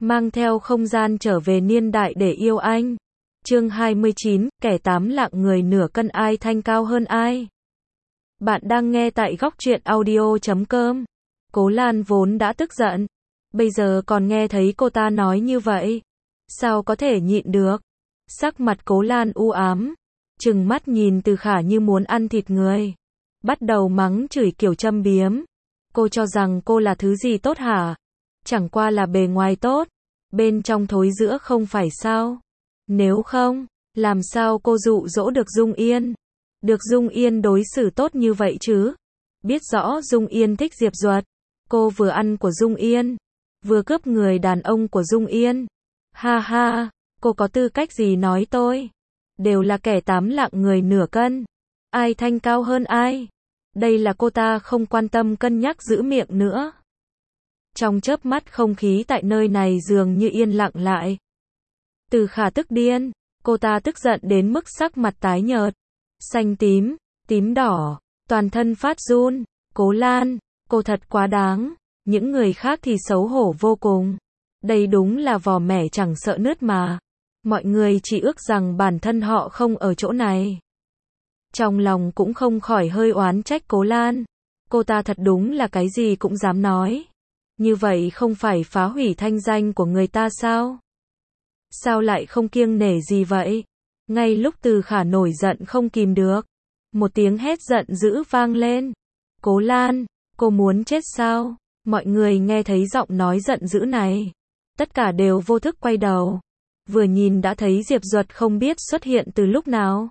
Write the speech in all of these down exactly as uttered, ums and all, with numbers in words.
mang theo không gian trở về niên đại để yêu anh. Chương hai mươi chín, kẻ tám lạng người nửa cân ai thanh cao hơn ai. Bạn đang nghe tại góc truyện audio chấm com. Cố Lan vốn đã tức giận, bây giờ còn nghe thấy cô ta nói như vậy, sao có thể nhịn được. Sắc mặt Cố Lan u ám, trừng mắt nhìn Từ Khả như muốn ăn thịt người, bắt đầu mắng chửi kiểu châm biếm. Cô cho rằng cô là thứ gì tốt hả? Chẳng qua là bề ngoài tốt, bên trong thối rữa không phải sao? Nếu không, làm sao cô dụ dỗ được Dung Yên? Được Dung Yên đối xử tốt như vậy chứ? Biết rõ Dung Yên thích Diệp Duật, cô vừa ăn của Dung Yên, vừa cướp người đàn ông của Dung Yên. Ha ha, cô có tư cách gì nói tôi? Đều là kẻ tám lạng người nửa cân. Ai thanh cao hơn ai? Đây là cô ta không quan tâm cân nhắc giữ miệng nữa. Trong chớp mắt không khí tại nơi này dường như yên lặng lại. Từ Khả tức điên, cô ta tức giận đến mức sắc mặt tái nhợt, xanh tím, tím đỏ, toàn thân phát run. Cố Lan, cô thật quá đáng, những người khác thì xấu hổ vô cùng. Đây đúng là vò mẻ chẳng sợ nứt mà. Mọi người chỉ ước rằng bản thân họ không ở chỗ này. Trong lòng cũng không khỏi hơi oán trách Cố Lan. Cô ta thật đúng là cái gì cũng dám nói. Như vậy không phải phá hủy thanh danh của người ta sao? Sao lại không kiêng nể gì vậy? Ngay lúc Từ Khả nổi giận không kìm được, một tiếng hét giận dữ vang lên. Cố Lan, cô muốn chết sao? Mọi người nghe thấy giọng nói giận dữ này, tất cả đều vô thức quay đầu. Vừa nhìn đã thấy Diệp Duật không biết xuất hiện từ lúc nào,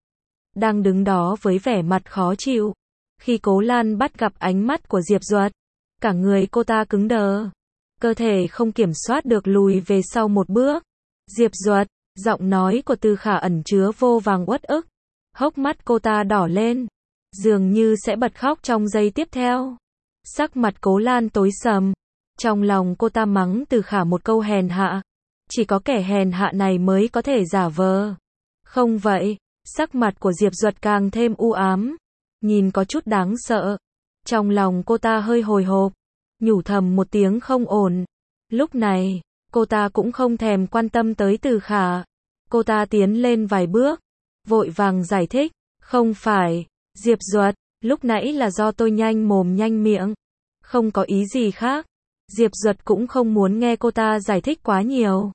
đang đứng đó với vẻ mặt khó chịu. Khi Cố Lan bắt gặp ánh mắt của Diệp Duật, cả người cô ta cứng đờ, cơ thể không kiểm soát được lùi về sau một bước. Diệp Duật, giọng nói của Từ Khả ẩn chứa vô vàng uất ức, hốc mắt cô ta đỏ lên, dường như sẽ bật khóc trong giây tiếp theo. Sắc mặt Cố Lan tối sầm, trong lòng cô ta mắng Từ Khả một câu hèn hạ. Chỉ có kẻ hèn hạ này mới có thể giả vờ. Không vậy, sắc mặt của Diệp Duật càng thêm u ám, nhìn có chút đáng sợ. Trong lòng cô ta hơi hồi hộp, nhủ thầm một tiếng không ổn. Lúc này, cô ta cũng không thèm quan tâm tới Từ Khả. Cô ta tiến lên vài bước, vội vàng giải thích, không phải, Diệp Duật, lúc nãy là do tôi nhanh mồm nhanh miệng, không có ý gì khác. Diệp Duật cũng không muốn nghe cô ta giải thích quá nhiều.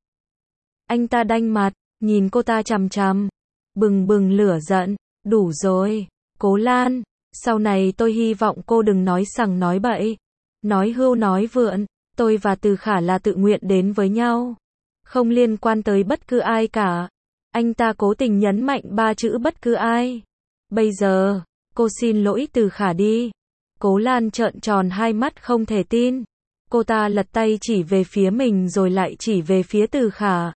Anh ta đanh mặt, nhìn cô ta chằm chằm, bừng bừng lửa giận. Đủ rồi, Cố Lan, sau này tôi hy vọng cô đừng nói sằng nói bậy, nói hưu nói vượn. Tôi và Từ Khả là tự nguyện đến với nhau, không liên quan tới bất cứ ai cả. Anh ta cố tình nhấn mạnh ba chữ bất cứ ai. Bây giờ, cô xin lỗi Từ Khả đi. Cố Lan trợn tròn hai mắt không thể tin. Cô ta lật tay chỉ về phía mình rồi lại chỉ về phía Từ Khả.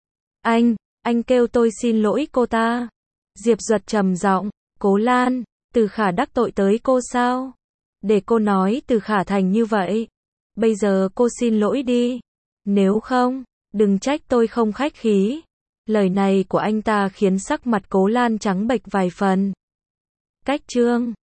Anh, anh kêu tôi xin lỗi cô ta. Diệp Duật trầm giọng, Cố Lan, Từ Khả đắc tội tới cô sao? Để cô nói Từ Khả thành như vậy. Bây giờ cô xin lỗi đi. Nếu không, đừng trách tôi không khách khí. Lời này của anh ta khiến sắc mặt Cố Lan trắng bệch vài phần. Cách chương